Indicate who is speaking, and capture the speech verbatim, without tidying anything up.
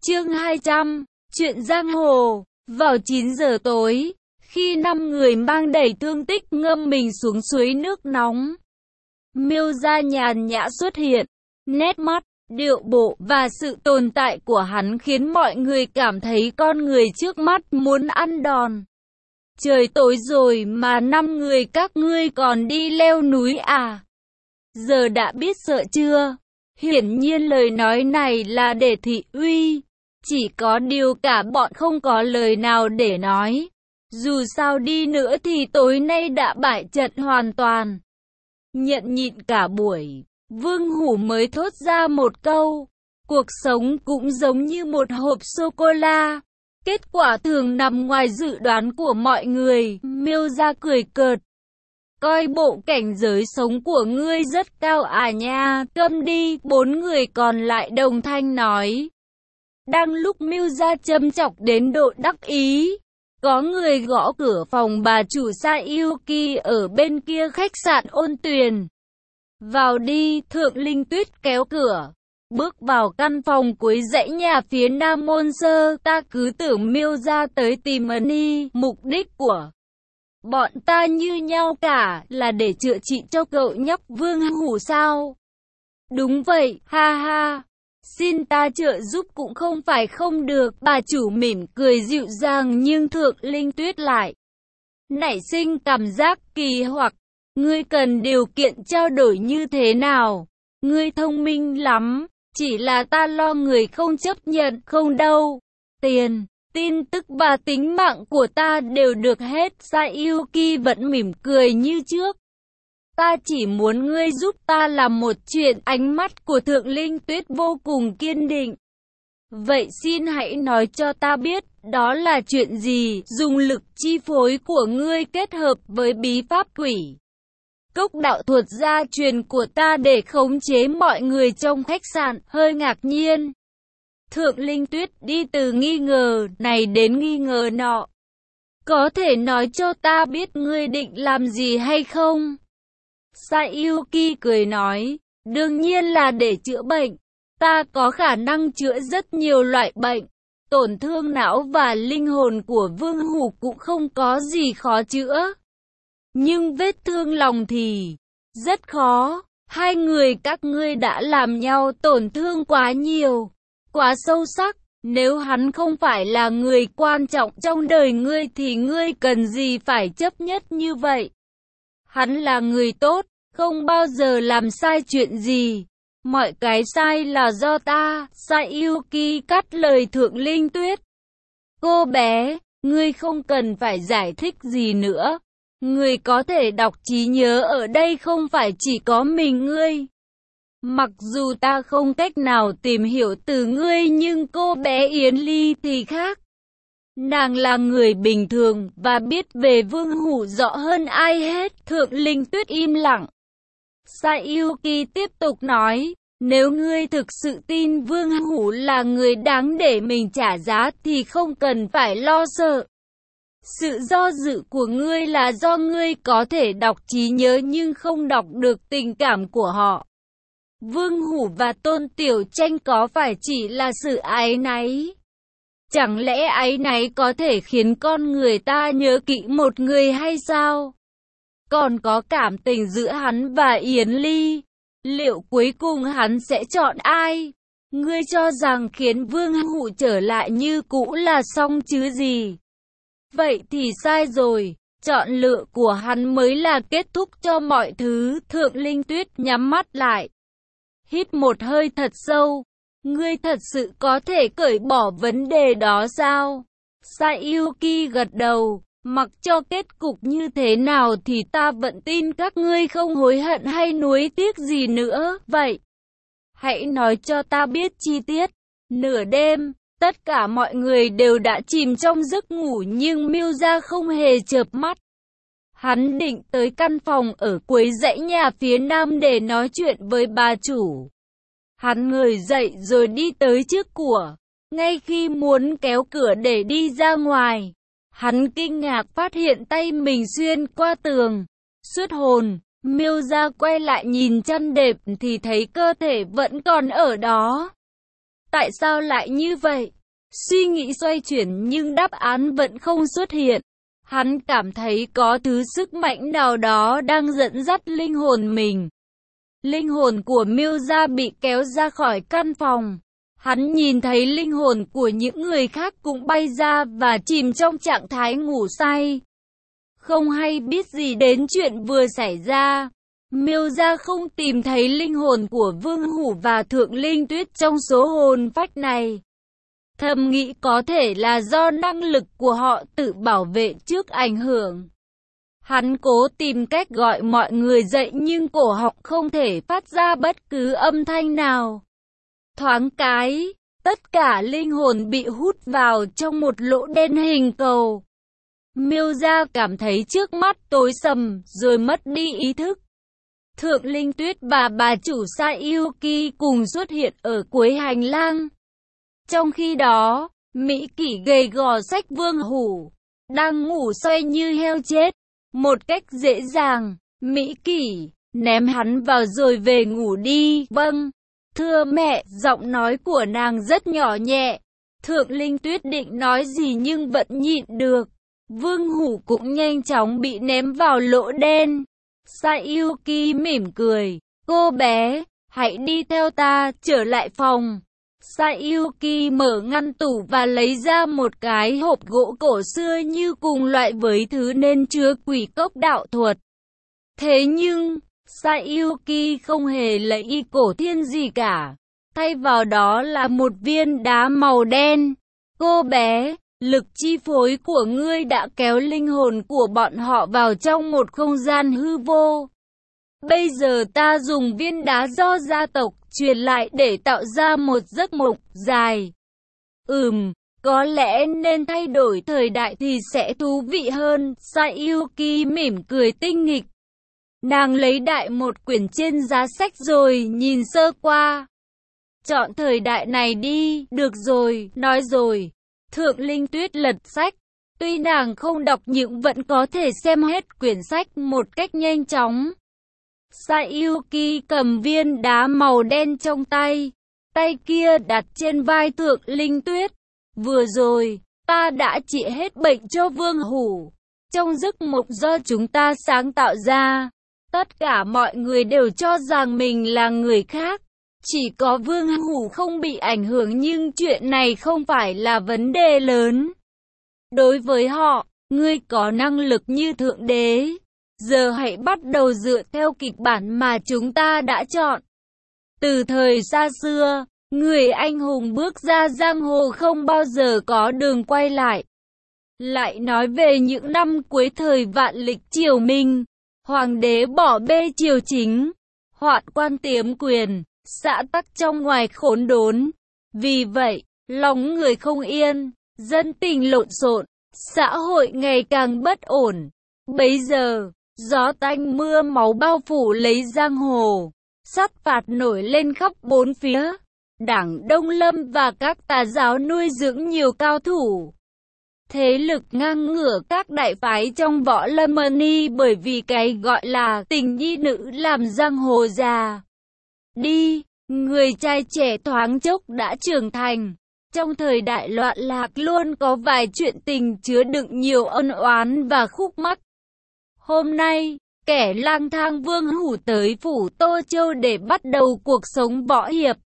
Speaker 1: Chương hai trăm, chuyện giang hồ. Vào chín giờ tối, khi năm người mang đầy thương tích ngâm mình xuống suối nước nóng, Miêu Gia nhàn nhã xuất hiện. Nét mắt, điệu bộ và sự tồn tại của hắn khiến mọi người cảm thấy con người trước mắt muốn ăn đòn. Trời tối rồi mà năm người các ngươi còn đi leo núi à? Giờ đã biết sợ chưa? Hiển nhiên lời nói này là để thị uy. Chỉ có điều cả bọn không có lời nào để nói. Dù sao đi nữa thì tối nay đã bại trận hoàn toàn. Nhận nhịn cả buổi, Vương Hủ mới thốt ra một câu. Cuộc sống cũng giống như một hộp sô-cô-la. Kết quả thường nằm ngoài dự đoán của mọi người. Miêu Gia cười cợt. Coi bộ cảnh giới sống của ngươi rất cao à nha, câm đi. Bốn người còn lại đồng thanh nói. Đang lúc Miêu Gia châm chọc đến độ đắc ý, có người gõ cửa phòng bà chủ Sayuki ở bên kia khách sạn Ôn Tuyền. Vào đi, Thượng Linh Tuyết kéo cửa, bước vào căn phòng cuối dãy nhà phía Nam Môn Sơ. Ta cứ tưởng Miêu Gia tới tìm Ân, mục đích của bọn ta như nhau cả, là để chữa trị cho cậu nhóc Vương Hủ sao? Đúng vậy, ha ha. Xin ta trợ giúp cũng không phải không được. Bà chủ mỉm cười dịu dàng, nhưng Thượng Linh Tuyết lại nảy sinh cảm giác kỳ hoặc. Ngươi cần điều kiện trao đổi như thế nào? Ngươi thông minh lắm, chỉ là ta lo người không chấp nhận. Không đâu, tiền, tin tức và tính mạng của ta đều được hết. Sayuki vẫn mỉm cười như trước. Ta chỉ muốn ngươi giúp ta làm một chuyện. Ánh mắt của Thượng Linh Tuyết vô cùng kiên định. Vậy xin hãy nói cho ta biết, đó là chuyện gì? Dùng lực chi phối của ngươi kết hợp với bí pháp quỷ cốc đạo thuật gia truyền của ta để khống chế mọi người trong khách sạn. Hơi ngạc nhiên, Thượng Linh Tuyết đi từ nghi ngờ này đến nghi ngờ nọ. Có thể nói cho ta biết ngươi định làm gì hay không? Sayuki cười nói, đương nhiên là để chữa bệnh. Ta có khả năng chữa rất nhiều loại bệnh. Tổn thương não và linh hồn của Vương Hủ cũng không có gì khó chữa. Nhưng vết thương lòng thì rất khó. Hai người các ngươi đã làm nhau tổn thương quá nhiều, quá sâu sắc. Nếu hắn không phải là người quan trọng trong đời ngươi thì ngươi cần gì phải chấp nhất như vậy? Hắn là người tốt, không bao giờ làm sai chuyện gì. Mọi cái sai là do ta. Sayuki cắt lời Thượng Linh Tuyết. Cô bé, ngươi không cần phải giải thích gì nữa. Ngươi có thể đọc trí nhớ ở đây không phải chỉ có mình ngươi. Mặc dù ta không cách nào tìm hiểu từ ngươi, nhưng cô bé Yến Ly thì khác. Nàng là người bình thường và biết về Vương Hủ rõ hơn ai hết. Thượng Linh Tuyết im lặng. Sayuki tiếp tục nói, nếu ngươi thực sự tin Vương Hủ là người đáng để mình trả giá thì không cần phải lo sợ. Sự do dự của ngươi là do ngươi có thể đọc trí nhớ nhưng không đọc được tình cảm của họ. Vương Hủ và Tôn Tiểu Tranh có phải chỉ là sự áy náy? Chẳng lẽ áy náy có thể khiến con người ta nhớ kỹ một người hay sao? Còn có cảm tình giữa hắn và Yến Ly. Liệu cuối cùng hắn sẽ chọn ai? Ngươi cho rằng khiến Vương Hủ trở lại như cũ là xong chứ gì? Vậy thì sai rồi. Chọn lựa của hắn mới là kết thúc cho mọi thứ. Thượng Linh Tuyết nhắm mắt lại, hít một hơi thật sâu. Ngươi thật sự có thể cởi bỏ vấn đề đó sao? Sayuki gật đầu. Mặc cho kết cục như thế nào thì ta vẫn tin các ngươi không hối hận hay nuối tiếc gì nữa. Vậy, hãy nói cho ta biết chi tiết. Nửa đêm, tất cả mọi người đều đã chìm trong giấc ngủ nhưng Miêu Gia không hề chợp mắt. Hắn định tới căn phòng ở cuối dãy nhà phía Nam để nói chuyện với bà chủ. Hắn ngồi dậy rồi đi tới trước cửa. Ngay khi muốn kéo cửa để đi ra ngoài, hắn kinh ngạc phát hiện tay mình xuyên qua tường. Xuất hồn, Miêu Gia quay lại nhìn chăn đệm thì thấy cơ thể vẫn còn ở đó. Tại sao lại như vậy? Suy nghĩ xoay chuyển nhưng đáp án vẫn không xuất hiện. Hắn cảm thấy có thứ sức mạnh nào đó đang dẫn dắt linh hồn mình. Linh hồn của Miuza bị kéo ra khỏi căn phòng. Hắn nhìn thấy linh hồn của những người khác cũng bay ra và chìm trong trạng thái ngủ say. Không hay biết gì đến chuyện vừa xảy ra. Miuza không tìm thấy linh hồn của Vương Hủ và Thượng Linh Tuyết trong số hồn phách này. Thầm nghĩ có thể là do năng lực của họ tự bảo vệ trước ảnh hưởng. Hắn cố tìm cách gọi mọi người dậy nhưng cổ họng không thể phát ra bất cứ âm thanh nào. Thoáng cái, tất cả linh hồn bị hút vào trong một lỗ đen hình cầu. Miuza cảm thấy trước mắt tối sầm rồi mất đi ý thức. Thượng Linh Tuyết và bà chủ Sayuki cùng xuất hiện ở cuối hành lang. Trong khi đó, Mỹ Kỷ gầy gò xách Vương Hủ, đang ngủ say như heo chết. Một cách dễ dàng, Mỹ Kỷ ném hắn vào rồi về ngủ đi. Vâng, thưa mẹ, giọng nói của nàng rất nhỏ nhẹ. Thượng Linh Tuyết định nói gì nhưng vẫn nhịn được. Vương Hủ cũng nhanh chóng bị ném vào lỗ đen. Sayuki mỉm cười, cô bé, hãy đi theo ta, trở lại phòng. Sayuki mở ngăn tủ và lấy ra một cái hộp gỗ cổ xưa như cùng loại với thứ nên chứa quỷ cốc đạo thuật. Thế nhưng, Sayuki không hề lấy y cổ thiên gì cả. Thay vào đó là một viên đá màu đen. Cô bé, lực chi phối của ngươi đã kéo linh hồn của bọn họ vào trong một không gian hư vô. Bây giờ ta dùng viên đá do gia tộc truyền lại để tạo ra một giấc mộng dài. Ừm, có lẽ nên thay đổi thời đại thì sẽ thú vị hơn. Sayuki mỉm cười tinh nghịch. Nàng lấy đại một quyển trên giá sách rồi nhìn sơ qua. Chọn thời đại này đi, được rồi, nói rồi. Thượng Linh Tuyết lật sách. Tuy nàng không đọc nhưng vẫn có thể xem hết quyển sách một cách nhanh chóng. Sayuki cầm viên đá màu đen trong tay, tay kia đặt trên vai Thượng Linh Tuyết. Vừa rồi, ta đã trị hết bệnh cho Vương Hủ. Trong giấc mộng do chúng ta sáng tạo ra, tất cả mọi người đều cho rằng mình là người khác. Chỉ có Vương Hủ không bị ảnh hưởng nhưng chuyện này không phải là vấn đề lớn. Đối với họ, ngươi có năng lực như Thượng Đế. Giờ hãy bắt đầu dựa theo kịch bản mà chúng ta đã chọn. Từ thời xa xưa, người anh hùng bước ra giang hồ không bao giờ có đường quay lại. Lại nói về những năm cuối thời vạn lịch triều Minh, hoàng đế bỏ bê triều chính, hoạn quan tiếm quyền, xã tắc trong ngoài khốn đốn. Vì vậy, lòng người không yên, dân tình lộn xộn, xã hội ngày càng bất ổn. Bấy giờ, gió tanh mưa máu bao phủ lấy giang hồ, sát phạt nổi lên khắp bốn phía. Đảng Đông Lâm và các tà giáo nuôi dưỡng nhiều cao thủ. Thế lực ngang ngửa các đại phái trong võ lâm ni bởi vì cái gọi là tình nhi nữ làm giang hồ già đi. Người trai trẻ thoáng chốc đã trưởng thành. Trong thời đại loạn lạc luôn có vài chuyện tình chứa đựng nhiều ân oán và khúc mắc. Hôm nay, kẻ lang thang Vương Hủ tới phủ Tô Châu để bắt đầu cuộc sống võ hiệp.